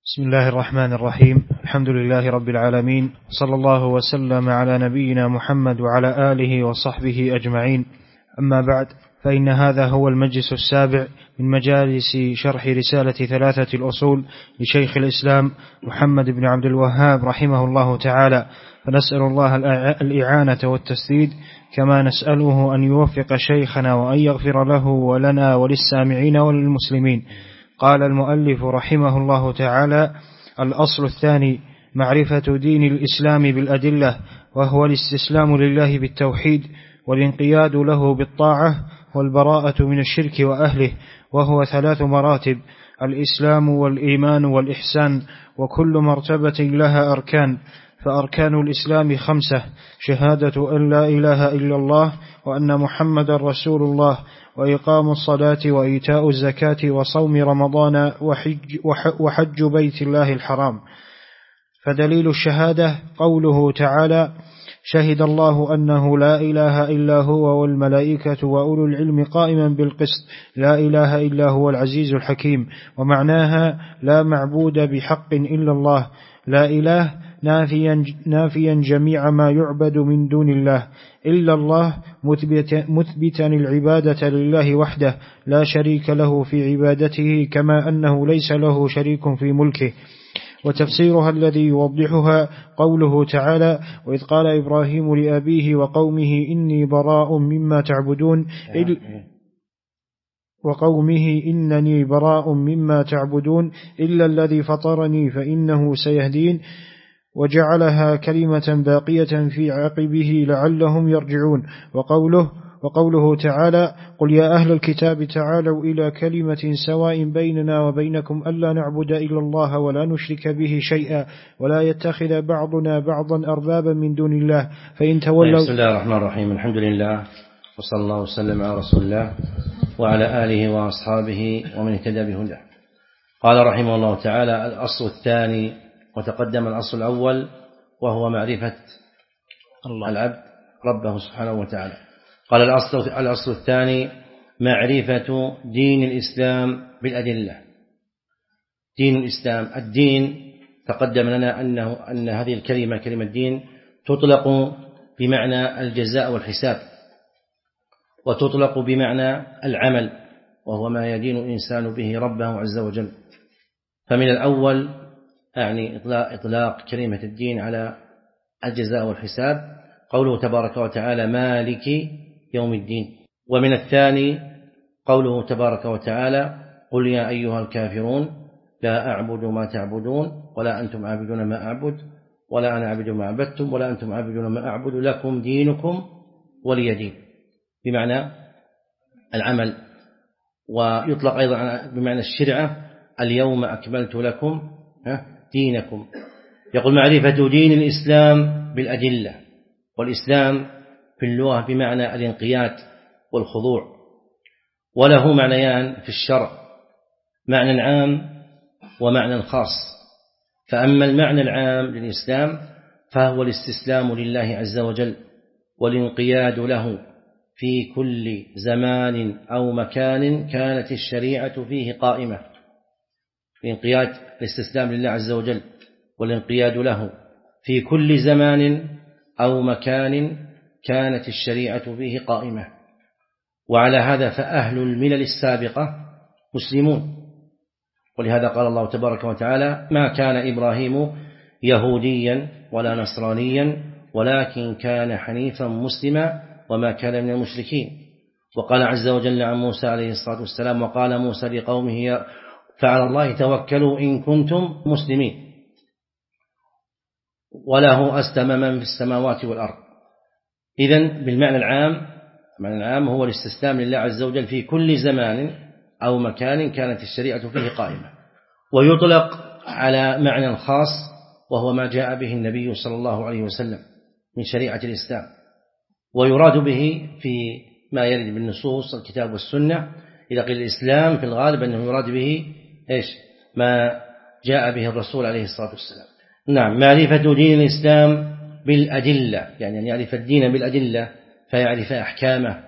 بسم الله الرحمن الرحيم. الحمد لله رب العالمين، صلى الله وسلم على نبينا محمد وعلى آله وصحبه أجمعين. أما بعد، فإن هذا هو المجلس السابع من مجالس شرح رسالة ثلاثة الأصول لشيخ الإسلام محمد بن عبد الوهاب رحمه الله تعالى، فنسأل الله الإعانة والتسديد، كما نسأله أن يوفق شيخنا وأن يغفر له ولنا وللسامعين وللمسلمين. قال المؤلف رحمه الله تعالى: الأصل الثاني معرفة دين الإسلام بالأدلة، وهو الاستسلام لله بالتوحيد والانقياد له بالطاعة والبراءة من الشرك وأهله، وهو 3 مراتب: الإسلام والإيمان والإحسان، وكل مرتبة لها أركان. فأركان الإسلام 5: شهادة أن لا إله إلا الله وأن محمد رسول الله، وإقام الصلاة وإيتاء الزكاة وصوم رمضان وحج بيت الله الحرام. فدليل الشهادة قوله تعالى: شهد الله أنه لا إله إلا هو والملائكة وأولو العلم قائما بالقسط، لا إله إلا هو العزيز الحكيم. ومعناها: لا معبود بحق إلا الله، لا إله نافيا جميع ما يعبد من دون الله، إلا الله مثبتا العبادة لله وحده لا شريك له في عبادته، كما أنه ليس له شريك في ملكه. وتفسيرها الذي يوضحها قوله تعالى: وإذ قال إبراهيم لأبيه وقومه إني براء مما تعبدون إنني براء مما تعبدون إلا الذي فطرني فإنه سيهدين، وجعلها كلمة باقية في عقبه لعلهم يرجعون. وقوله تعالى: قل يا أهل الكتاب تعالوا إلى كلمة سواء بيننا وبينكم ألا نعبد إلا الله ولا نشرك به شيئا ولا يتخذ بعضنا بعضا أربابا من دون الله فإن تولوا. بسم الله الرحمن الرحيم. الحمد لله، وصلى الله وسلم على رسول الله وعلى آله وأصحابه ومن اهتدى بهداه. قال رحمه الله تعالى: الأصل الثاني، وتقدم الأصل الأول وهو معرفة العبد ربه سبحانه وتعالى. قال الأصل الثاني معرفة دين الإسلام بالأدلة. دين الإسلام، الدين تقدم لنا أن هذه الكلمة كلمة دين تطلق بمعنى الجزاء والحساب، وتطلق بمعنى العمل، وهو ما يدين الإنسان به ربه عز وجل. فمن الأول يعني إطلاق كلمة الدين على الجزاء والحساب قوله تبارك وتعالى: مالك يوم الدين. ومن الثاني قوله تبارك وتعالى: قل يا أيها الكافرون لا أعبد ما تعبدون ولا أنتم عابدون ما أعبد ولا أنا عابد ما عبدتم ولا أنتم عابدون ما أعبد لكم دينكم ولي دين، بمعنى العمل. ويطلق أيضا بمعنى الشرعة: اليوم أكملت لكم دينكم. يقول: معرفة دين الإسلام بالأدلة. والإسلام في اللغة بمعنى الانقياد والخضوع، وله معنيان في الشرع: معنى عام ومعنى خاص. فأما المعنى العام للإسلام فهو الاستسلام لله عز وجل والانقياد له في كل زمان أو مكان كانت الشريعة فيه قائمة. الانقياد، الاستسلام لله عز وجل والانقياد له في كل زمان أو مكان كانت الشريعة فيه قائمة. وعلى هذا فأهل الملل السابقة مسلمون، ولهذا قال الله تبارك وتعالى: ما كان إبراهيم يهوديا ولا نصرانيا ولكن كان حنيفا مسلما وما كان من المشركين. وقال عز وجل عن موسى عليه الصلاة والسلام: وقال موسى لقومه فعلى الله توكلوا إن كنتم مسلمين. وله أسلم من في السماوات والأرض. إذن بالمعنى العام، المعنى العام هو الاستسلام لله عز وجل في كل زمان أو مكان كانت الشريعة فيه قائمة. ويطلق على معنى خاص، وهو ما جاء به النبي صلى الله عليه وسلم من شريعة الإسلام. ويراد به في ما يرد بالنصوص الكتاب والسنة. إذا قيل الإسلام في الغالب أنه يراد به ما جاء به الرسول عليه الصلاة والسلام. نعم، معرفة دين الإسلام بالأدلة، يعني أن يعرف الدين بالأدلة، فيعرف أحكامه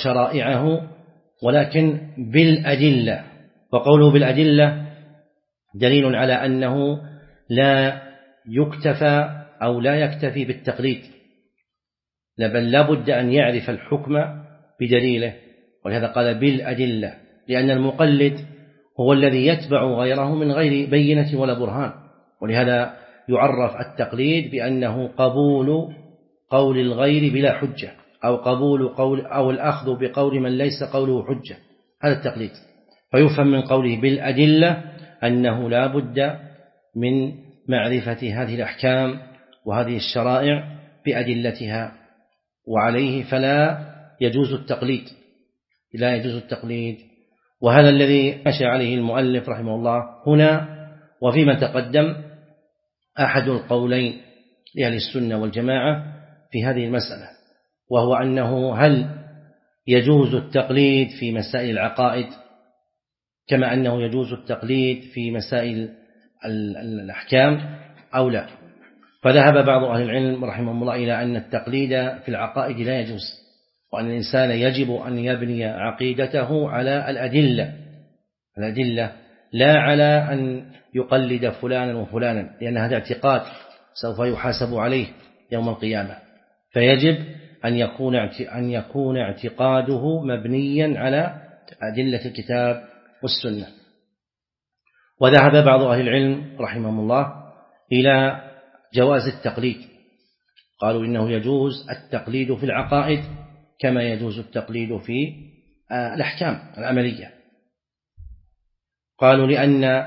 وشرائعه، ولكن بالأدلة. وقوله بالأدلة دليل على أنه لا يكتفى أو لا يكتفي بالتقليد، بل لا بد أن يعرف الحكم بدليله، ولهذا قال بالأدلة، لأن المقلد هو الذي يتبع غيره من غير بينة ولا برهان. ولهذا يعرف التقليد بأنه قبول قول الغير بلا حجة، أو قبول قول أو الأخذ بقول من ليس قوله حجة، هذا التقليد. فيفهم من قوله بالأدلة أنه لا بد من معرفة هذه الأحكام وهذه الشرائع بأدلتها، وعليه فلا يجوز التقليد، لا يجوز التقليد. وهذا الذي مشى عليه المؤلف رحمه الله هنا وفيما تقدم أحد القولين لأهل السنة والجماعة في هذه المسألة، وهو أنه هل يجوز التقليد في مسائل العقائد كما أنه يجوز التقليد في مسائل الأحكام أو لا. فذهب بعض أهل العلم رحمهم الله إلى أن التقليد في العقائد لا يجوز، وأن الإنسان يجب أن يبني عقيدته على الأدلة لا على أن يقلد فلانا وفلانا، لأن هذا اعتقاد سوف يحاسب عليه يوم القيامة. فيجب أن يكون اعتقاده مبنيا على أدلة الكتاب والسنة. وذهب بعض أهل العلم رحمهم الله إلى جواز التقليد، قالوا إنه يجوز التقليد في العقائد كما يجوز التقليد في الأحكام العملية. قالوا لأن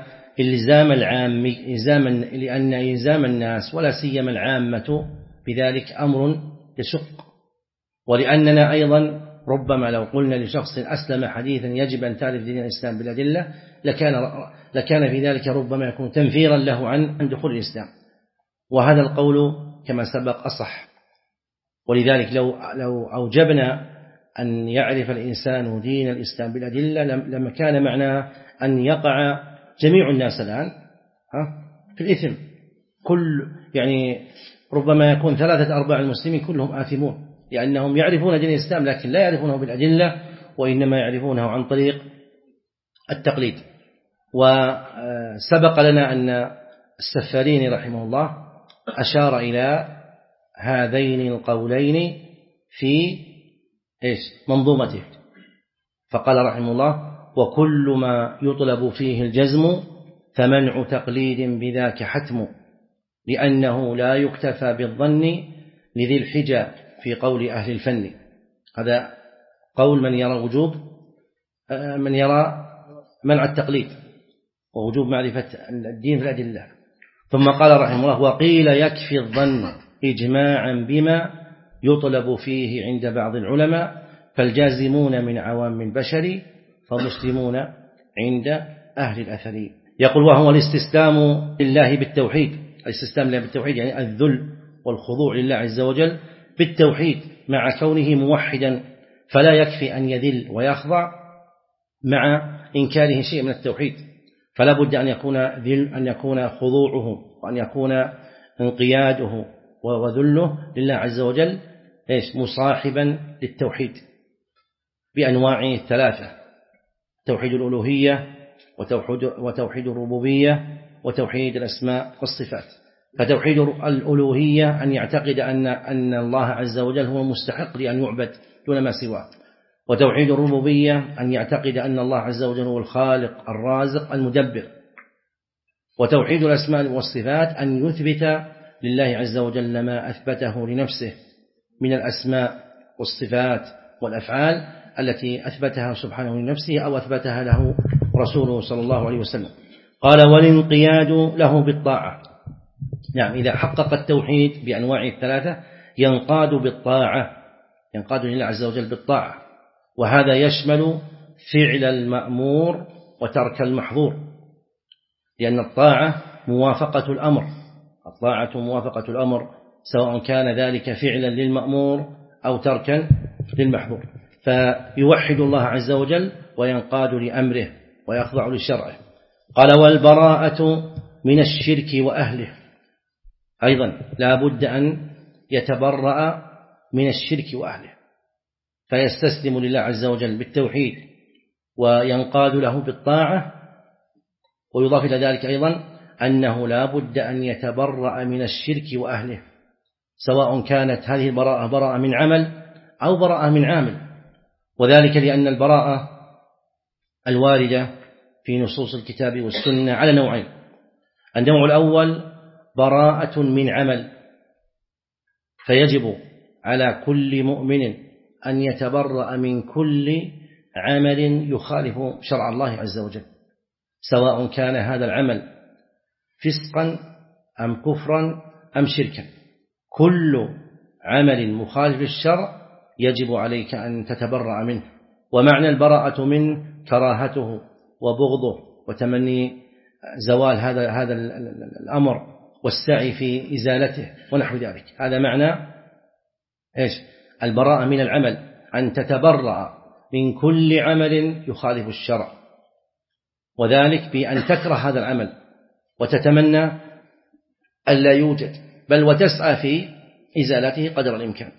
إلزام الناس ولا سيما العامة بذلك أمر يشق، ولأننا أيضا ربما لو قلنا لشخص أسلم حديثا يجب أن تعرف دين الإسلام بالأدلة لكان في ذلك ربما يكون تنفيرا له عن دخول الإسلام، وهذا القول كما سبق أصح. ولذلك لو أوجبنا أن يعرف الإنسان دين الإسلام بالأدلة لما كان معناه أن يقع جميع الناس الآن في الإثم. يعني ربما يكون 3/4 المسلمين كلهم آثمون، لأنهم يعرفون دين الإسلام لكن لا يعرفونه بالأدلة، وإنما يعرفونه عن طريق التقليد. وسبق لنا أن السفاريني رحمه الله أشار إلى هذين القولين في منظومته، فقال رحمه الله: وكل ما يطلب فيه الجزم فمنع تقليد بذاك حتم، لأنه لا يكتفى بالظن لذي الحجة في قول أهل الفن. هذا قول من يرى منع التقليد ووجوب معرفة الدين في الأدلة. ثم قال رحمه الله: وقيل يكفي الظن إجماعا بما يطلب فيه عند بعض العلماء، فالجازمون من عوام البشر فمسلمون عند أهل الأثر. يقول: وهو الاستسلام لله بالتوحيد، الاستسلام لله بالتوحيد يعني الذل والخضوع لله عز وجل بالتوحيد مع كونه موحدا، فلا يكفي أن يذل ويخضع مع إنكاره شيء من التوحيد، فلا بد أن يكون خضوعه وأن يكون انقياده وذله لله عز وجل مصاحبا للتوحيد بأنواعه الثلاثة: توحيد الألوهية وتوحيد الربوبية وتوحيد الأسماء والصفات. فتوحيد الألوهية أن يعتقد أن الله عز وجل هو المستحق لأن يعبد دون ما سواه، وتوحيد الربوبية أن يعتقد أن الله عز وجل هو الخالق الرازق المدبر، وتوحيد الأسماء والصفات أن يثبت لله عز وجل ما أثبته لنفسه من الأسماء والصفات والأفعال التي أثبتها سبحانه لنفسه أو أثبتها له رسوله صلى الله عليه وسلم. قال: والانقياد له بالطاعة. نعم، إذا حقق التوحيد بأنواعه الثلاثة ينقاد بالطاعة، ينقاد لله عز وجل بالطاعة، وهذا يشمل فعل المأمور وترك المحظور، لأن الطاعة موافقة الأمر، الطاعة موافقة الأمر سواء كان ذلك فعلا للمأمور أو تركا للمحظور. فيوحد الله عز وجل وينقاد لأمره ويخضع لشرعه. قال: والبراءة من الشرك وأهله، أيضا لا بد أن يتبرأ من الشرك وأهله، فيستسلم لله عز وجل بالتوحيد وينقاد له بالطاعة ويضاف إلى ذلك أيضا أنه لا بد أن يتبرأ من الشرك وأهله، سواء كانت هذه البراءة براءة من عمل أو براءة من عامل، وذلك لأن البراءة الواردة في نصوص الكتاب والسنة على نوعين. النوع الأول براءة من عمل، فيجب على كل مؤمن أن يتبرأ من كل عمل يخالف شرع الله عز وجل، سواء كان هذا العمل فسقا أم كفرا أم شركا. كل عمل مخالف للشرع يجب عليك أن تتبرأ منه. ومعنى البراءة منه كراهته وبغضه وتمني زوال هذا الأمر والسعي في إزالته ونحو ذلك. هذا معنى البراءة من العمل، أن تتبرأ من كل عمل يخالف الشرع، وذلك بأن تكره هذا العمل وتتمنى ألا يوجد، بل وتسعى في إزالته قدر الإمكان.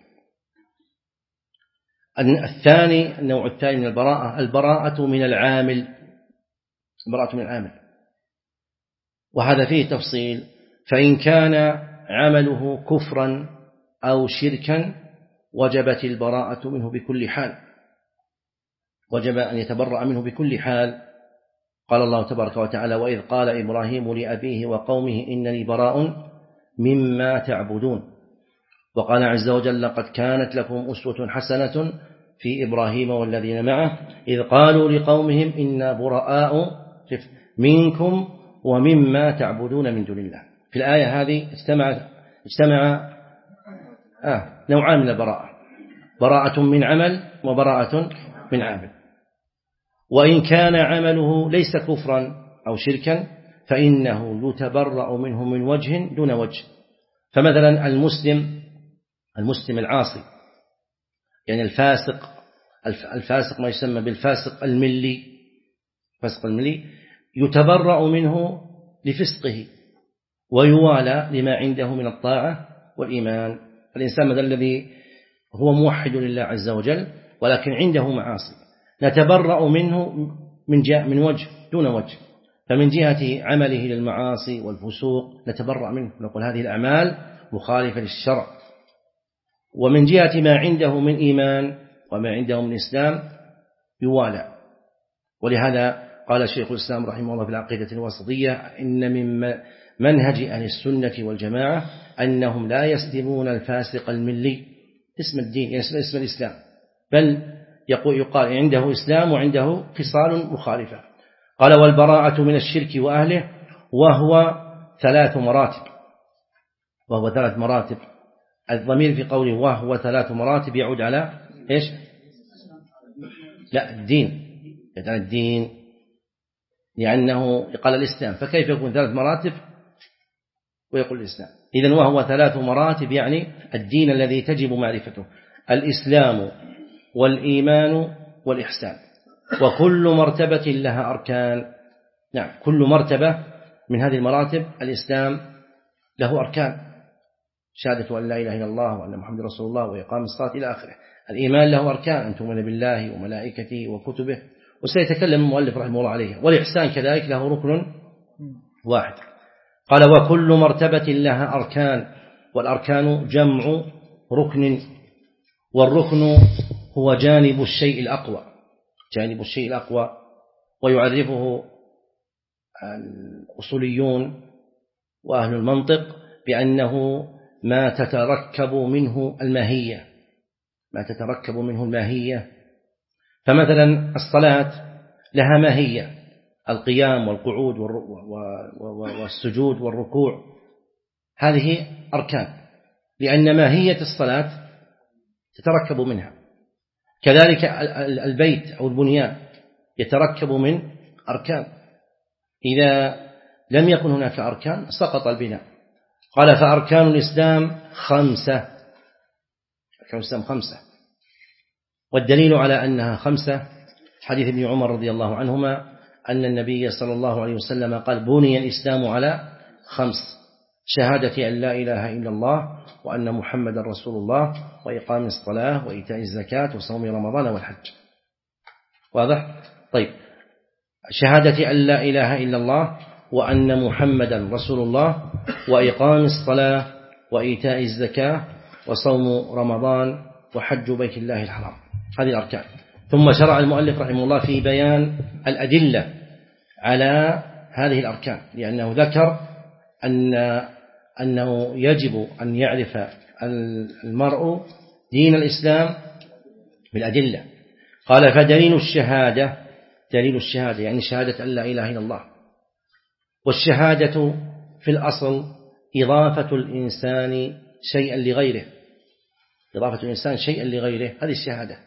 النوع الثاني من البراءة البراءة من العامل، البراءة من العامل، وهذا فيه تفصيل. فإن كان عمله كفرا أو شركا وجبت البراءة منه بكل حال، وجب أن يتبرأ منه بكل حال. قال الله تبارك وتعالى: وإذ قال إبراهيم لأبيه وقومه إنني براء مما تعبدون. وقال عز وجل: لقد كانت لكم أسوة حسنة في إبراهيم والذين معه إذ قالوا لقومهم إنا براء منكم ومما تعبدون من دون الله. في الآية هذه اجتمع نوعان من البراءة: براءة من عمل وبراءة من عامل. وإن كان عمله ليس كفرا أو شركا فإنه يتبرأ منه من وجه دون وجه. فمثلا المسلم العاصي، يعني الفاسق ما يسمى بالفاسق الملي، فاسق الملي، يتبرأ منه لفسقه ويوالى لما عنده من الطاعة والإيمان. الإنسان مثلا الذي هو موحد لله عز وجل ولكن عنده معاصي، نتبرأ منه من وجه دون وجه. فمن جهة عمله للمعاصي والفسوق نتبرأ منه، نقول هذه الأعمال مخالفة للشرع. ومن جهة ما عنده من إيمان وما عنده من إسلام يوالى. ولهذا قال شيخ الإسلام رحمه الله في العقيدة الوسطية: إن من منهج أهل السنة والجماعة أنهم لا يسلمون الفاسق الملي اسم الدين، اسم الإسلام، بل يقال عنده إسلام وعنده خصال مخالفة. قال: والبراءة من الشرك وأهله وهو 3 مراتب. الضمير في قوله وهو 3 مراتب يعود على إيش؟ لا، الدين، يعني الدين، لأنه قال الإسلام، فكيف يكون 3 مراتب ويقول الإسلام؟ إذن وهو 3 مراتب، يعني الدين الذي تجب معرفته: الإسلام والإيمان والإحسان. وكل مرتبة لها أركان. نعم، كل مرتبة من هذه المراتب. الإسلام له أركان: شهادة أن لا إله إلا الله وأن محمد رسول الله وإقام الصلاة إلى آخره. الإيمان له أركان: أن تؤمن بالله وملائكته وكتبه، وسيتكلم المؤلف رحمه الله عليه. والإحسان كذلك له ركن واحد. قال: وكل مرتبة لها أركان، والأركان جمع ركن، والركن هو جانب الشيء الأقوى، جانب الشيء الأقوى. ويعرفه الأصوليون وأهل المنطق بأنه ما تتركب منه الماهية، ما تتركب منه الماهية. فمثلا الصلاة لها ماهية: القيام والقعود والسجود والركوع، هذه أركان، لأن ماهية الصلاة تتركب منها. كذلك البيت أو البنيان يتركب من أركان، إذا لم يكن هناك أركان سقط البناء. قال: فأركان الإسلام 5. أركان الإسلام 5، والدليل على أنها 5 حديث ابن عمر رضي الله عنهما أن النبي صلى الله عليه وسلم قال: بني الإسلام على 5: شهادة أن لا إله إلا الله وأن محمد رسول الله وإقام الصلاة وإيتاء الزكاة وصوم رمضان والحج. واضح؟ طيب، شهادة أن لا إله إلا الله وأن محمدا رسول الله، وإقام الصلاة وإيتاء الزكاة وصوم رمضان وحج بيت الله الحرام. هذه الأركان. ثم شرع المؤلف رحمه الله في بيان الأدلة على هذه الأركان، لأنه ذكر أنه يجب أن يعرف المرء دين الإسلام بالأدلة. قال فدليل الشهادة، دليل الشهادة يعني شهادة أن لا إله إلا الله. والشهادة في الأصل إضافة الإنسان شيئا لغيره، إضافة الإنسان شيئا لغيره، هذه الشهادة.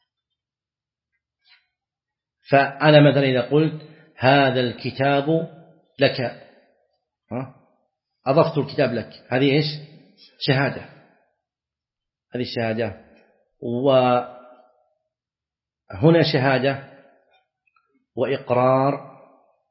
فأنا مثلا إذا قلت هذا الكتاب لك، أضفت الكتاب لك، هذه إيش؟ شهادة، هذه الشهادة. وهنا شهادة وإقرار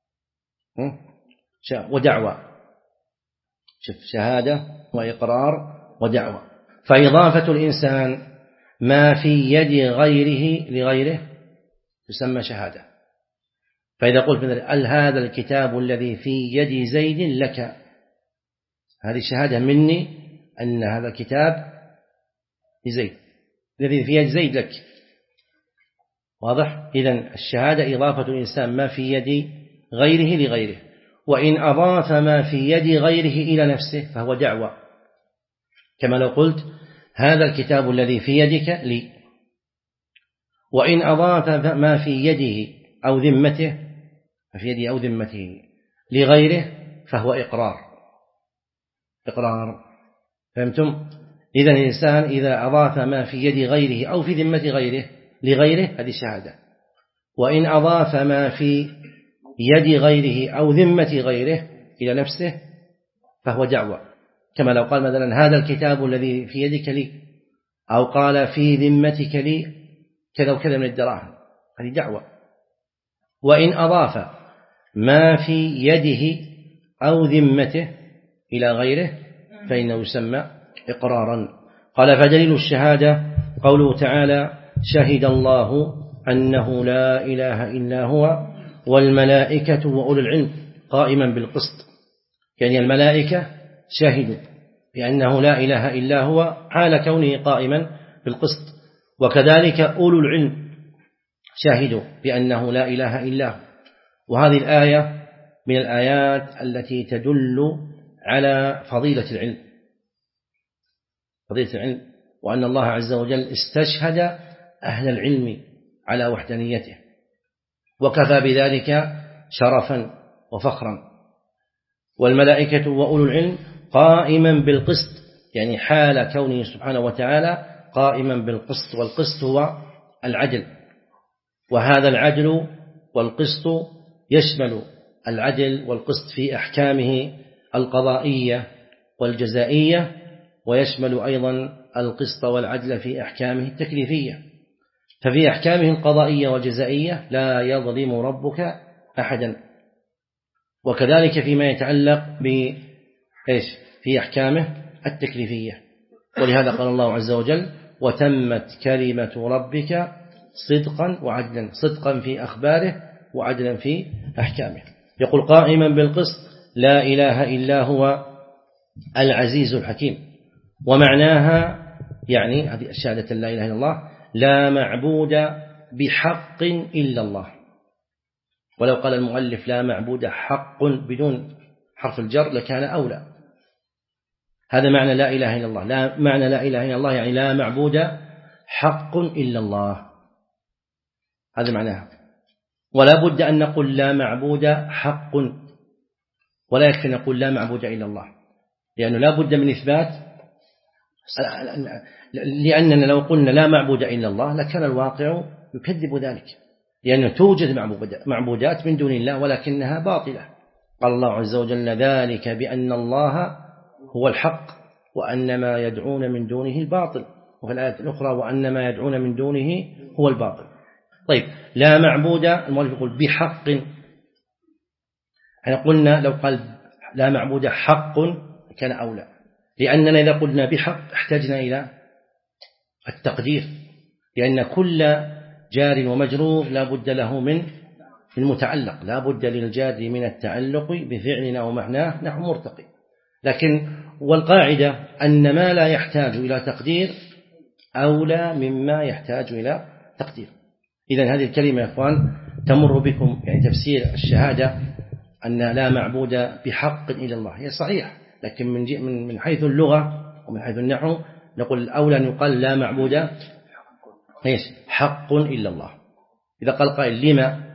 ودعوة، شوف، شهادة وإقرار ودعوة. فإضافة الإنسان ما في يد غيره لغيره يسمى شهادة. فإذا قلت مثلا هذا الكتاب الذي في يد زيد لك، هذه شهادة مني أن هذا الكتاب لزيد، الذي في يد زيد لك. واضح؟ إذن الشهادة إضافة الإنسان ما في يد غيره لغيره. وإن أضاف ما في يد غيره إلى نفسه فهو دعوة، كما لو قلت هذا الكتاب الذي في يدك لي. وإن أضاف ما في يده أو ذمته، في يده أو ذمته لغيره فهو إقرار، إقرار. فهمتم؟ إذن الإنسان إذا أضاف ما في يد غيره أو في ذمة غيره لغيره هذه شهادة. وإن أضاف ما في يد غيره أو ذمة غيره إلى نفسه فهو دعوة، كما لو قال مثلا هذا الكتاب الذي في يدك لي، أو قال في ذمتك لي كذا وكذا من الدراهم، هذه دعوة. وإن أضاف ما في يده أو ذمته إلى غيره فإنه يسمى إقرارا. قال فدليل الشهادة قوله تعالى شهد الله أنه لا إله إلا هو والملائكة وأولو العلم قائما بالقسط، يعني الملائكة شهدوا بأنه لا إله إلا هو حال كونه قائما بالقسط، وكذلك أولو العلم شهدوا بأنه لا إله إلا هو. وهذه الآية من الآيات التي تدل على فضيلة العلم، فضيلة العلم، وأن الله عز وجل استشهد أهل العلم على وحدانيته، وكفى بذلك شرفا وفخرا. والملائكة وأولو العلم قائما بالقسط، يعني حال كونه سبحانه وتعالى قائما بالقسط، والقسط هو العدل. وهذا العدل والقسط يشمل العدل والقسط في أحكامه القضائية والجزائية، ويشمل أيضا القسط والعدل في أحكامه التكليفية. ففي أحكامه القضائية والجزائية لا يظلم ربك أحدا، وكذلك فيما يتعلق في أحكامه التكليفية. ولهذا قال الله عز وجل وتمت كلمة ربك صدقا وعدلا، صدقا في أخباره وعدلا في أحكامه. يقول قائما بالقسط لا إله إلا هو العزيز الحكيم. ومعناها يعني هذه الشهادة لا إله إلا الله لا معبود بحق إلا الله. ولو قال المؤلف لا معبود حق بدون حرف الجر لكان أولى. هذا معنى لا إله إلا الله، لا معنى لا إله إلا الله يعني لا معبود حق إلا الله، هذا معناها. ولا بد أن نقول لا معبود حق، ولا يكفي نقول لا معبود إلا الله، لأنه لا بد من إثبات. لأننا لو قلنا لا معبود إلا الله لكان الواقع يكذب ذلك، لأنه توجد معبودات من دون الله ولكنها باطلة. قال الله عز وجل ذلك بأن الله هو الحق وأن ما يدعون من دونه الباطل، وفي الآية الأخرى وأن ما يدعون من دونه هو الباطل. طيب لا معبود، المؤلف يقول بحق، احنا قلنا لو قال لا معبود حق كان أولى، لأننا إذا قلنا بحق احتجنا إلى التقدير، لأن كل جار ومجرور لا بد له من المتعلق، لا بد للجار من التعلق بفعل أو معناه نحو مرتقي. لكن والقاعدة أن ما لا يحتاج إلى تقدير أولى مما يحتاج إلى تقدير. إذن هذه الكلمة يا إخوان تمر بكم، يعني تفسير الشهادة أن لا معبود بحق إلا الله، هي صحيح، لكن من حيث اللغة ومن حيث النحو نقول الأولى أن يقال لا معبود حق إلا الله. إذا قال قائل لما،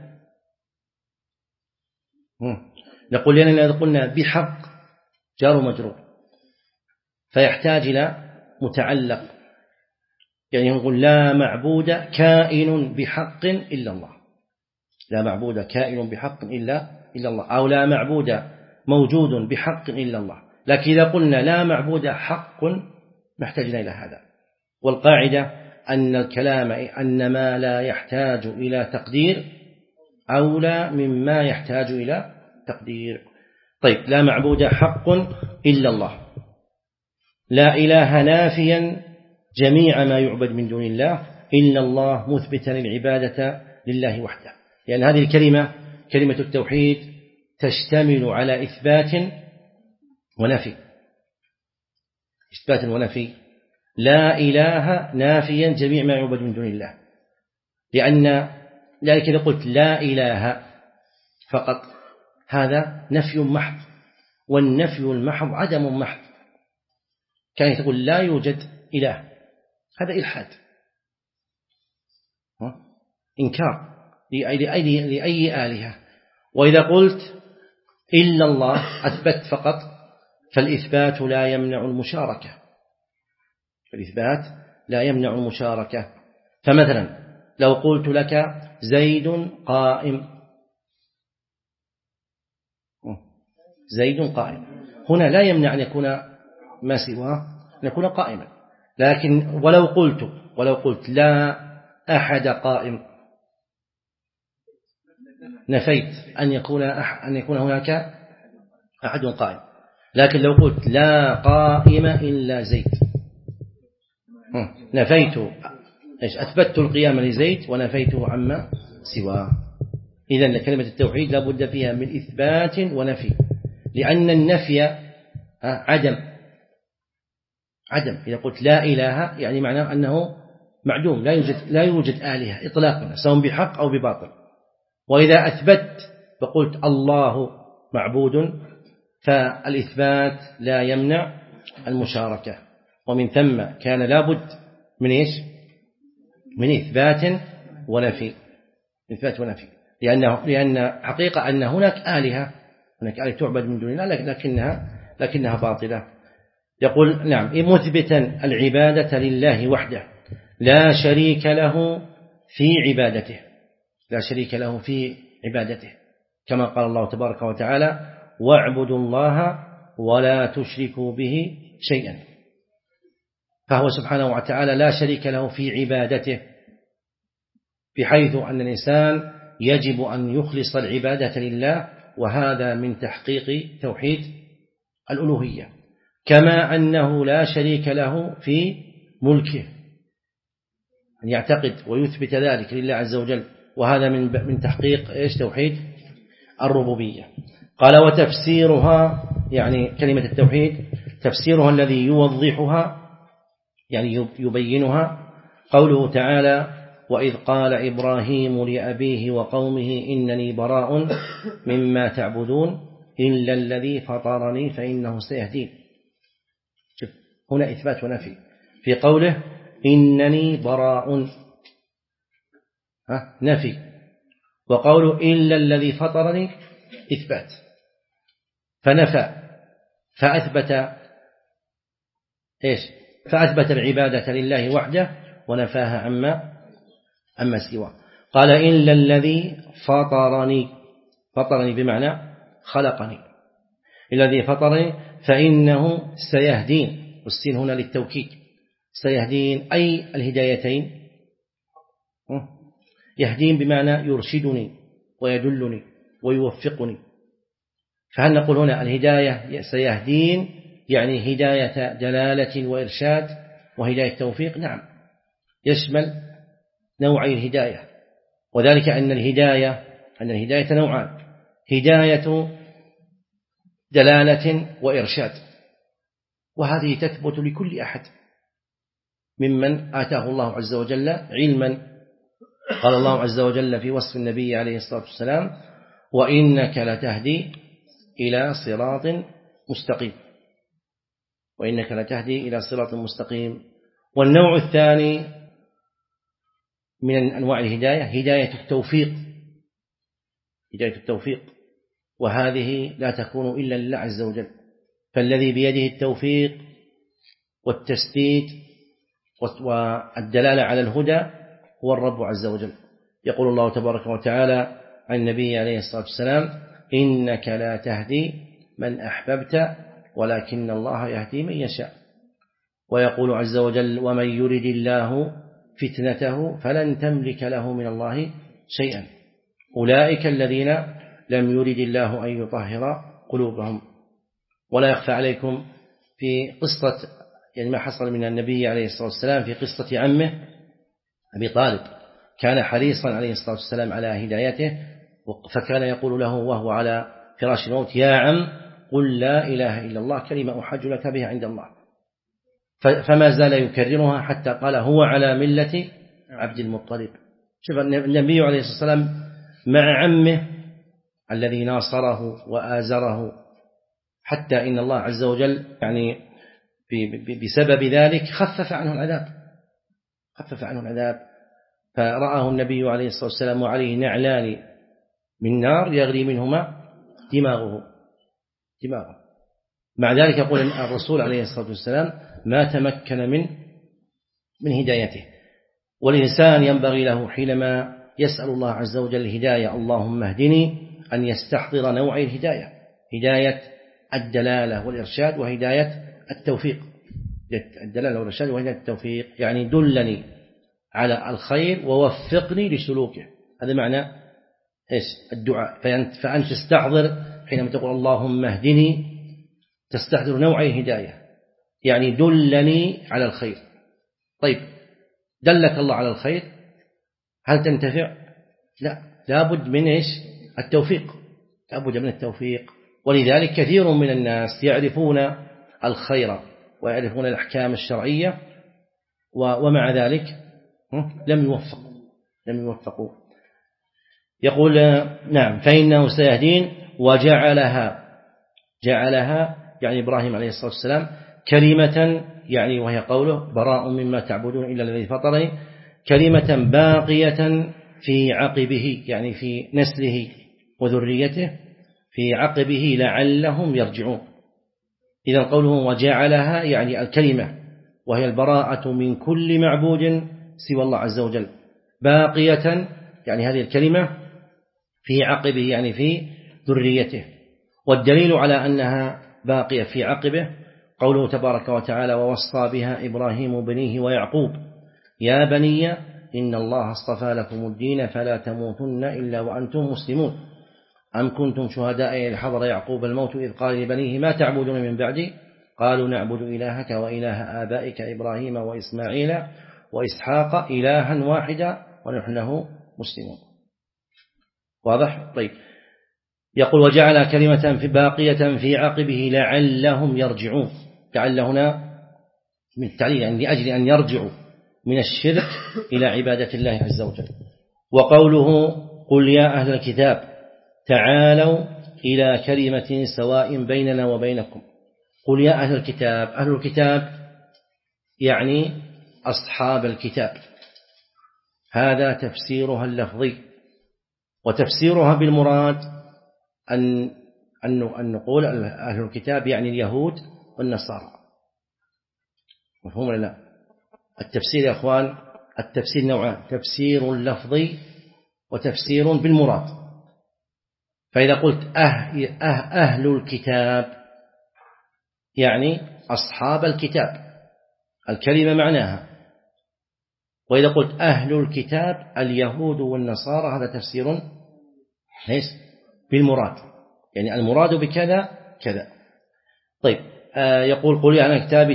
نقول لأننا إذا قلنا بحق جار ومجرور فيحتاج إلى متعلق، يعني نقول لا معبود كائن بحق إلا الله، لا معبود كائن بحق إلا الله، أو لا معبود موجود بحق إلا الله. لكن إذا قلنا لا معبود حق محتاجنا إلى هذا. والقاعدة أن الكلام أن ما لا يحتاج إلى تقدير أولى مما يحتاج إلى تقدير. طيب، لا معبود حق إلا الله، لا إله نافيا جميع ما يعبد من دون الله إلا الله مثبتا العبادة لله وحده. لأن هذه الكلمة كلمة التوحيد تشتمل على إثبات ونفي، إثبات ونفي. لا إله نافيا جميع ما يعبد من دون الله، لأن ذلك إذا قلت لا إله فقط هذا نفي محض، والنفي المحض عدم محض. كان تقول لا يوجد إله، هذا إلحاد، إنكار لأي آلهة. وإذا قلت إلا الله أثبت فقط، فالإثبات لا يمنع المشاركة، فالإثبات لا يمنع المشاركة. فمثلا لو قلت لك زيد قائم، زيد قائم، هنا لا يمنع أن يكون ما سواه أن يكون قائما. لكن ولو قلت لا أحد قائم، نفيت أن يكون هناك أحد قائم. لكن لو قلت لا قائم إلا زيد، نفيت أثبت القيام لزيد ونفيته عما سواه. إذن كلمة التوحيد لا بد فيها من إثبات ونفي، لأن النفي عدم. إذا قلت لا إله يعني معناه أنه معدوم، لا يوجد آلهة إطلاقا سواء بحق أو بباطل. وإذا أثبت فقلت الله معبود، فالإثبات لا يمنع المشاركة. ومن ثم كان لابد من إيش؟ من إثبات ونفي، لأن حقيقة أن هناك آلهة تعبد من دون الله لكنها باطلة. يقول نعم مثبتا العبادة لله وحده لا شريك له في عبادته، كما قال الله تبارك وتعالى واعبدوا الله ولا تشركوا به شيئا. فهو سبحانه وتعالى لا شريك له في عبادته، بحيث أن الإنسان يجب أن يخلص العبادة لله، وهذا من تحقيق توحيد الألوهية. كما أنه لا شريك له في ملكه، أن يعتقد ويثبت ذلك لله عز وجل، وهذا من تحقيق توحيد الربوبية. قال وتفسيرها، يعني كلمة التوحيد تفسيرها الذي يوضحها يعني يبينها، قوله تعالى وإذ قال إبراهيم لأبيه وقومه إنني براء مما تعبدون إلا الذي فطرني فإنه سيهدين. هنا إثبات ونفي في قوله إنني براء، نفي، وقوله إلا الذي فطرني إثبات، فنفى فأثبت العبادة لله وحده ونفاها عما سواه. قال إلا الذي فطرني بمعنى خلقني، الذي فطرني فإنه سيهدين، والسين هنا للتوكيد، سيهدين أي الهدايتين، يهدين بمعنى يرشدني ويدلني ويوفقني. فهل نقول هنا الهداية سيهدين يعني هداية دلالة وإرشاد وهداية توفيق؟ نعم، يشمل نوعي الهداية، وذلك أن الهداية أن الهداية نوعان: هداية دلالة وإرشاد، وهذه تثبت لكل أحد ممن آتاه الله عز وجل علما. قال الله عز وجل في وصف النبي عليه الصلاة والسلام: وإنك لتهدي إلى صراط مستقيم، وإنك لتهدي إلى صراط مستقيم. والنوع الثاني من أنواع الهداية هداية التوفيق، هداية التوفيق، وهذه لا تكون إلا لله عز وجل، فالذي بيده التوفيق والتسديد والدلالة على الهدى هو الرب عز وجل. يقول الله تبارك وتعالى عن النبي عليه الصلاة والسلام: إنك لا تهدي من أحببت ولكن الله يهدي من يشاء. ويقول عز وجل: ومن يرد الله فتنته فلن تملك له من الله شيئا، أولئك الذين لم يرد الله أن يطهر قلوبهم. ولا يخفى عليكم في قصة يعني ما حصل من النبي عليه الصلاة والسلام في قصة عمه أبي طالب، كان حريصا عليه الصلاة والسلام على هدايته، فكان يقول له وهو على فراش الموت: يا عم قل لا إله إلا الله كلمة أحج لك بها عند الله. فما زال يكررها حتى قال: هو على ملة عبد المطلب. شوف النبي عليه الصلاة والسلام مع عمه الذي ناصره وآزره، حتى إن الله عز وجل يعني بسبب ذلك خفف عنه العذاب، خفف عنه العذاب. فرآه النبي عليه الصلاة والسلام وعليه نعلان من نار يغلي منهما دماغه. مع ذلك يقول الرسول عليه الصلاة والسلام: ما تمكن من هدايته. والإنسان ينبغي له حينما يسأل الله عز وجل الهداية: اللهم اهدني، أن يستحضر نوع الهداية: هداية الدلالة والإرشاد، وهداية التوفيق. الدلالة والإرشاد وهداية التوفيق يعني دلني على الخير ووفقني لسلوكه. هذا معنى إيش؟ الدعاء. فأنت تستحضر حينما تقول اللهم اهدني تستحضر نوع الهداية، يعني دلني على الخير. طيب دلك الله على الخير، هل تنتفع؟ لا، لابد من إيش؟ التوفيق، لابد من التوفيق. ولذلك كثير من الناس يعرفون الخير ويعرفون الأحكام الشرعية ومع ذلك لم يوفقوا. يقول: نعم فإنه سيهدين. وجعلها يعني إبراهيم عليه الصلاة والسلام كلمة، يعني وهي قوله: براء مما تعبدون إلا الذي فطرني، كلمة باقية في عقبه، يعني في نسله وذريته، في عقبه لعلهم يرجعون. إذا قوله وجعلها يعني الكلمة وهي البراءة من كل معبود سوى الله عز وجل، باقية يعني هذه الكلمة في عقبه يعني في ذريته. والدليل على أنها باقية في عقبه قوله تبارك وتعالى: ووصى بها إبراهيم بنيه ويعقوب يا بني إن الله اصطفى لكم الدين فلا تموتن إلا وأنتم مسلمون أم كنتم شهداء إذ حضر يعقوب الموت إذ قال لبنيه ما تعبدون من بعدي قالوا نعبد إلهك وإله آبائك إبراهيم وإسماعيل وإسحاق إلها واحدا ونحن له مسلمون. واضح؟ طيب. يقول: وجعل كلمة في باقية في عقبه لعلهم يرجعون. لعل هنا من التعليل يعني لأجل أن يرجعوا من الشرك إلى عبادة الله عز وجل. وقوله: قل يا أهل الكتاب تعالوا إلى كلمة سواء بيننا وبينكم. قل يا أهل الكتاب، أهل الكتاب يعني أصحاب الكتاب، هذا تفسيرها اللفظي. وتفسيرها بالمراد أن نقول أهل الكتاب يعني اليهود والنصارى. مفهوم ولا لا؟ التفسير يا أخوان التفسير نوعان: تفسير لفظي وتفسير بالمراد. فإذا قلت أهل الكتاب يعني أصحاب الكتاب، الكلمة معناها. وإذا قلت أهل الكتاب اليهود والنصارى، هذا تفسير ليس بالمراد، يعني المراد بكذا كذا. طيب يقول: قل يا أهل الكتاب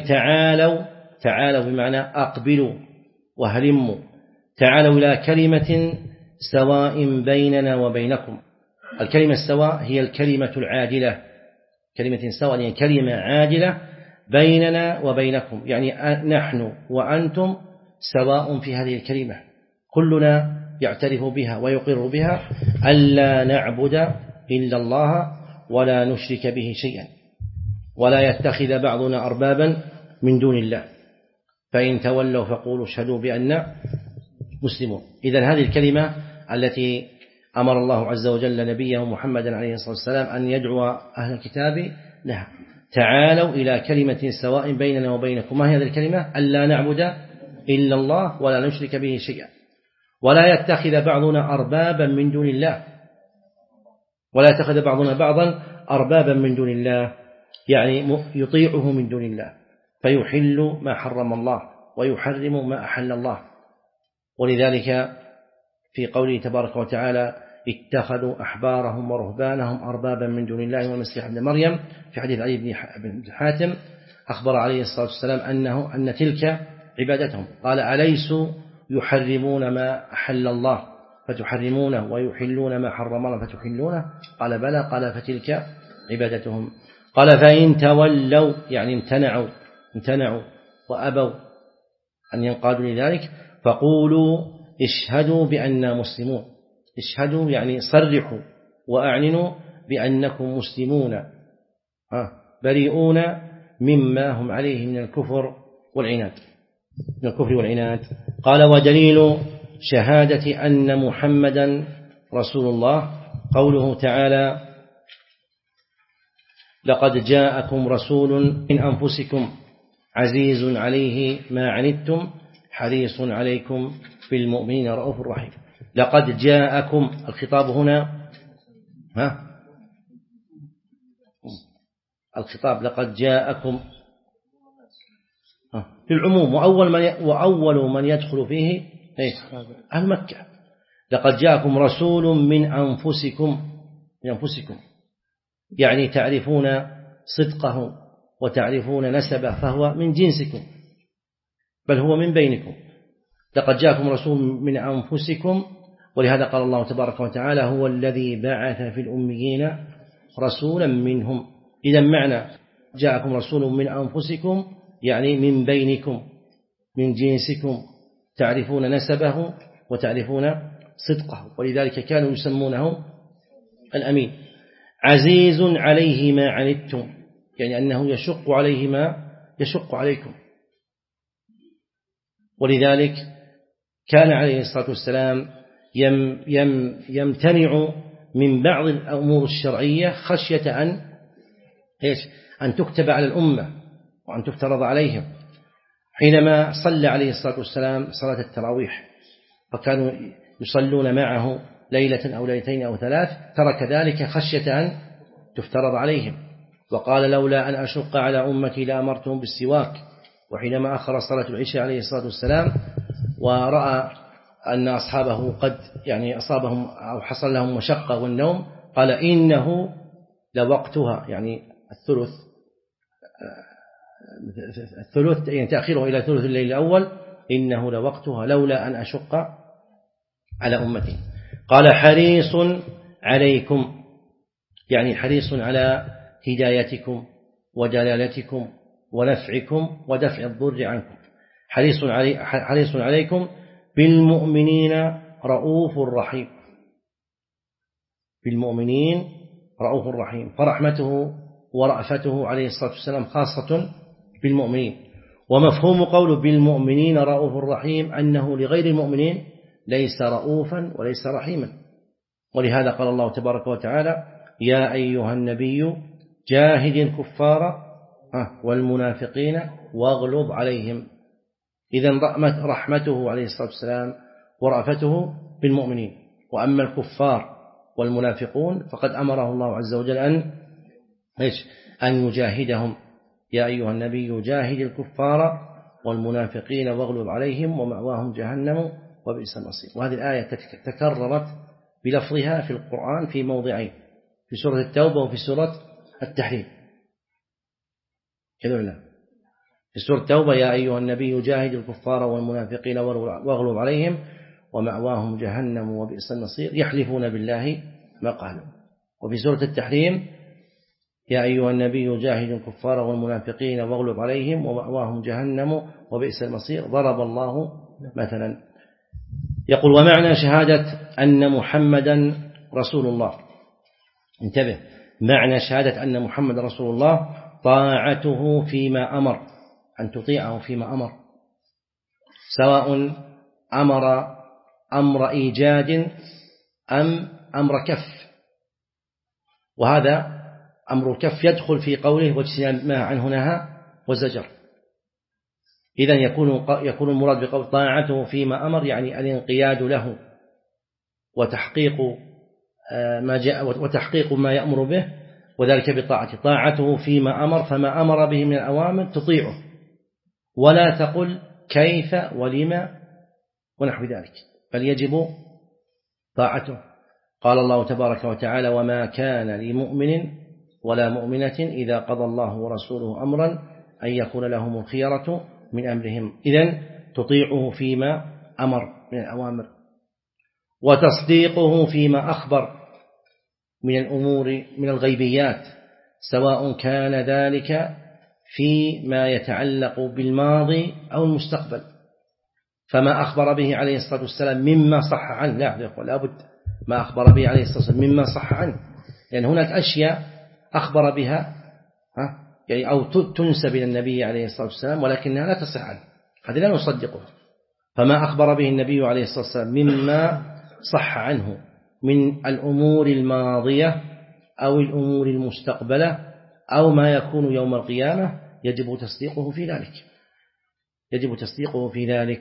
تعالوا بمعنى أقبلوا وهلموا، تعالوا إلى كلمة سواء بيننا وبينكم. الكلمة السواء هي الكلمة العادلة، كلمة سواء يعني كلمة عادلة بيننا وبينكم، يعني نحن وأنتم سواء في هذه الكلمة، كلنا يعترف بها ويقر بها، ألا نعبد إلا الله ولا نشرك به شيئا، ولا يتخذ بعضنا أربابا من دون الله، فإن تولوا فقولوا اشهدوا بأننا مسلمون. إذن هذه الكلمة التي أمر الله عز وجل نبيه محمدا عليه الصلاة والسلام أن يدعو أهل الكتاب لها، تعالوا إلى كلمة سواء بيننا وبينكم. ما هي هذه الكلمة؟ ألا نعبد إلا الله ولا نشرك به شيئا، ولا يتخذ بعضنا أربابا من دون الله، ولا يتخذ بعضنا بعضا أربابا من دون الله، يعني يطيعه من دون الله، فيحل ما حرم الله ويحرم ما أحل الله. ولذلك في قوله تبارك وتعالى اتخذوا أحبارهم ورهبانهم أربابا من دون الله والمسيح ابن مريم، في حديث علي بن حاتم أخبر عليه الصلاة والسلام أن تلك عبادتهم، قال أليسوا يحرمون ما أحل الله فتحرمونه ويحلون ما حرم الله فتحلونه؟ قال بلى، قال فتلك عبادتهم. قال فإن تولوا يعني امتنعوا وأبوا أن ينقادوا لذلك، فقولوا اشهدوا بأننا مسلمون. اشهدوا يعني صرحوا وأعلنوا بأنكم مسلمون بريئون مما هم عليه من الكفر والعناد. قال ودليل شهادة أن محمدا رسول الله قوله تعالى لقد جاءكم رسول من أنفسكم عزيز عليه ما عنتم حريص عليكم بالمؤمنين رؤوف رحيم. لقد جاءكم، الخطاب هنا الخطاب لقد جاءكم في العموم، وأول من يدخل فيه أهل مكة. لقد جاءكم رسول من أنفسكم يعني تعرفون صدقه وتعرفون نسبه، فهو من جنسكم بل هو من بينكم. لقد جاءكم رسول من أنفسكم، ولهذا قال الله تبارك وتعالى هو الذي بعث في الأميين رسولا منهم. إذا معنى جاءكم رسول من أنفسكم يعني من بينكم من جنسكم، تعرفون نسبه وتعرفون صدقه، ولذلك كانوا يسمونه الأمين. عزيز عليه ما عنتم يعني أنه يشق عليه ما يشق عليكم، ولذلك كان عليه الصلاة والسلام يمتنع من بعض الأمور الشرعية خشية أن تكتب على الأمة وأن تفترض عليهم. حينما صلى عليه الصلاة والسلام صلاة التراويح فكانوا يصلون معه ليلة أو ليلتين أو ثلاث، ترك ذلك خشية أن تفترض عليهم، وقال لولا أن أشق على أمتي لأمرتهم بالسواك. وحينما أخر صلاة العشاء عليه الصلاة والسلام ورأى أن أصحابه قد يعني أصابهم أو حصل لهم مشقة والنوم، قال إنه لوقتها، يعني الثلث يعني تأخيره إلى ثلث الليل الأول، إنه لوقتها لولا أن أشق على أمتي. قال حريص عليكم يعني حريص على هدايتكم ودلالتكم ونفعكم ودفع الضر عنكم. حريص عليكم بالمؤمنين رؤوف رحيم. بالمؤمنين رؤوف رحيم، فرحمته ورأفته عليه الصلاة والسلام خاصة بالمؤمنين. ومفهوم قوله بالمؤمنين رؤوف رحيم أنه لغير المؤمنين ليس رؤوفا وليس رحيما، ولهذا قال الله تبارك وتعالى يا أيها النبي جاهد الكفار والمنافقين واغلظ عليهم. إذن رحمته عليه الصلاة والسلام ورأفته بالمؤمنين. وأما الكفار والمنافقون فقد أمره الله عز وجل أن يجاهدهم. يا أيها النبي جاهد الكفار والمنافقين واغلظ عليهم ومأواهم جهنم وبئس المصير. وهذه الآية تكررت بلفظها في القرآن في موضعين، في سورة التوبة وفي سورة التحريم. كذلك في سورة التوبة يا أيها النبي جاهد الكفار والمنافقين واغلظ عليهم، ومأواهم جهنم وبئس المصير يحلفون بالله ما قالوا. وفي سورة التحريم يا أيها النبي جاهد الكفار والمنافقين واغلب عليهم ومأواهم جهنم وبئس المصير ضرب الله مثلا. يقول ومعنى شهادة أن محمدا رسول الله، انتبه، معنى شهادة أن محمد رسول الله طاعته فيما أمر، أن تطيعه فيما أمر، سواء أمر أمر إيجاد أم أمر كف. وهذا أمر الكف يدخل في قوله واجتناب ما عنه نهى وزجر. إذن يكون المراد بقول طاعته فيما أمر يعني الانقياد له وتحقيق ما يأمر به، وذلك بطاعته. طاعته فيما أمر، فما أمر به من الأوامر تطيعه، ولا تقل كيف ولما ونحو ذلك، بل يجب طاعته. قال الله تبارك وتعالى وما كان لمؤمن ولا مؤمنة إذا قضى الله ورسوله أمرا أن يكون لهم الخيرة من أمرهم. إذن تطيعه فيما أمر من الأوامر، وتصديقه فيما أخبر من الأمور من الغيبيات، سواء كان ذلك فيما يتعلق بالماضي أو المستقبل. فما أخبر به عليه الصلاة والسلام مما صح عنه، لا بد ما أخبر به عليه الصلاة والسلام مما صح عنه، لأن هناك أشياء أخبر بها يعني أو تنسب إلى النبي عليه الصلاة والسلام ولكنها لا تصح عنه، هذا لا نصدقه. فما أخبر به النبي عليه الصلاة والسلام مما صح عنه من الأمور الماضية أو الأمور المستقبلة أو ما يكون يوم القيامة يجب تصديقه في ذلك،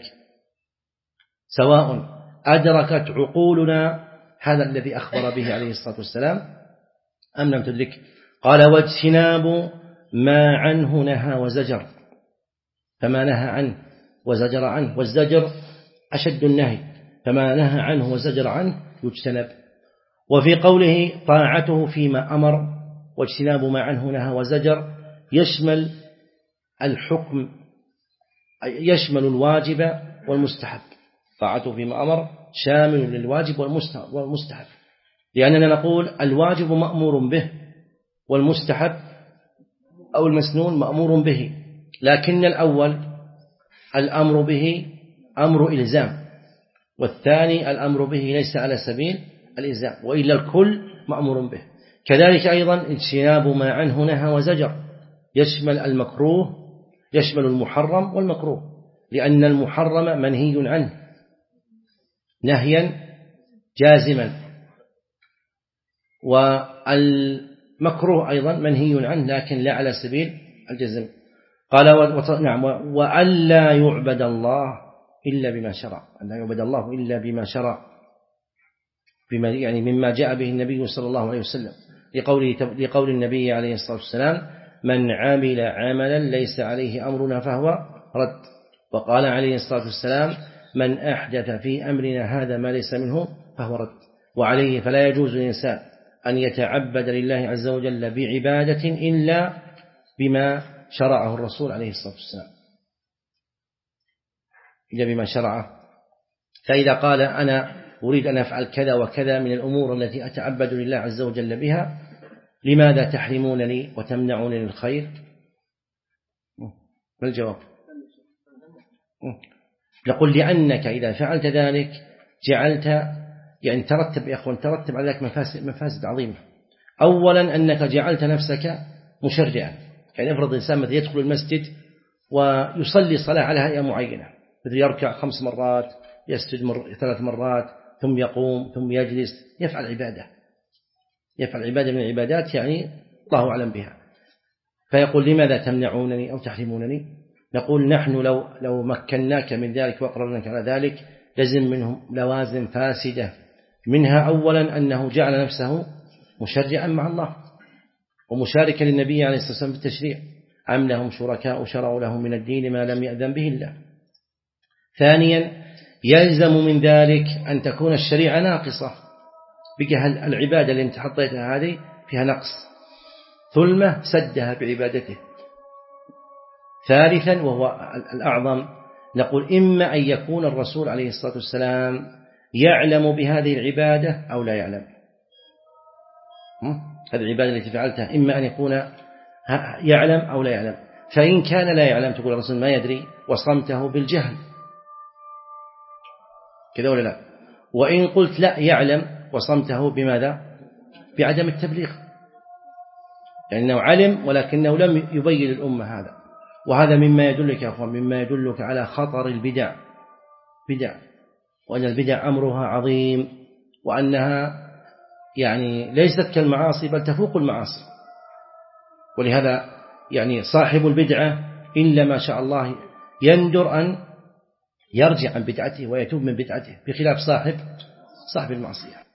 سواء أدركت عقولنا هذا الذي أخبر به عليه الصلاة والسلام أم لم تدرك. قال واجتناب ما عنه نهى وزجر، فما نهى عنه وزجر عنه، والزجر أشد النهي، فما نهى عنه وزجر عنه يجتنب. وفي قوله طاعته فيما أمر واجتناب ما عنه نهى وزجر يشمل الحكم، يشمل الواجب والمستحب. طاعته فيما أمر شامل للواجب والمستحب، لأننا نقول الواجب مأمور به والمستحب أو المسنون مأمور به، لكن الأول الأمر به أمر إلزام، والثاني الأمر به ليس على سبيل الإلزام، وإلا الكل مأمور به. كذلك أيضا اجتناب ما عنه نهى وزجر يشمل المكروه، يشمل المحرم والمكروه، لأن المحرم منهي عنه نهيا جازما، والمكروه أيضا منهي عنه لكن لا على سبيل الجزم. قال نعم وألا يعبد الله إلا بما شرع، ألا يعبد الله إلا بما شرع، بما يعني مما جاء به النبي صلى الله عليه وسلم، لقول النبي عليه الصلاة والسلام من عمل عملا ليس عليه أمرنا فهو رد. وقال عليه الصلاة والسلام من أحدث في أمرنا هذا ما ليس منه فهو رد. وعليه فلا يجوز للإنسان أن يتعبد لله عز وجل بعبادة إلا بما شرعه الرسول عليه الصلاة والسلام، إلا بما شرعه. فإذا قال أنا أريد أن أفعل كذا وكذا من الأمور التي أتعبد لله عز وجل بها، لماذا تحرمونني وتمنعونني الخير؟ ما الجواب؟ نقول لأنك إذا فعلت ذلك جعلت يعني ترتب يا أخوان ترتب على ذلك مفاسد عظيمة. أولا أنك جعلت نفسك مشرعا، يعني افرض الإنسان مثل يدخل المسجد ويصلي صلاة على هيئة معينة، مثل يركع 5 مرات، يسجد 3 مرات، ثم يقوم ثم يجلس، يفعل عبادة من العبادات يعني الله أعلم بها. فيقول لماذا تمنعونني أو تحرمونني؟ نقول نحن لو مكناك من ذلك وأقررناك على ذلك لازم منهم لوازم فاسدة، منها أولا أنه جعل نفسه مشرعا مع الله ومشاركا للنبي عليه الصلاة والسلام بالتشريع، أم لهم شركاء شرعوا لهم من الدين ما لم يأذن به الله. ثانيا يلزم من ذلك أن تكون الشريعة ناقصة، بقى العبادة اللي انت حطيتها هذه فيها نقص، ثلمة سدها بعبادته. ثالثا وهو الأعظم نقول إما أن يكون الرسول عليه الصلاة والسلام يعلم بهذه العبادة أو لا يعلم. هذه العبادة التي فعلتها إما أن يكون يعلم أو لا يعلم. فإن كان لا يعلم تقول الرسول ما يدري وصمته بالجهل كذا ولا لا؟ وإن قلت لا يعلم وصمته بماذا؟ بعدم التبليغ، لأنه علم ولكنه لم يبين الأمة هذا. وهذا مما يدلك يا أخوان، مما يدلك على خطر البدع، وأن البدع أمرها عظيم، وأنها يعني ليست كالمعاصي بل تفوق المعاصي. ولهذا يعني صاحب البدعة إلا ما شاء الله يندر أن يرجع عن بدعته ويتوب من بدعته، بخلاف صاحب المعصية.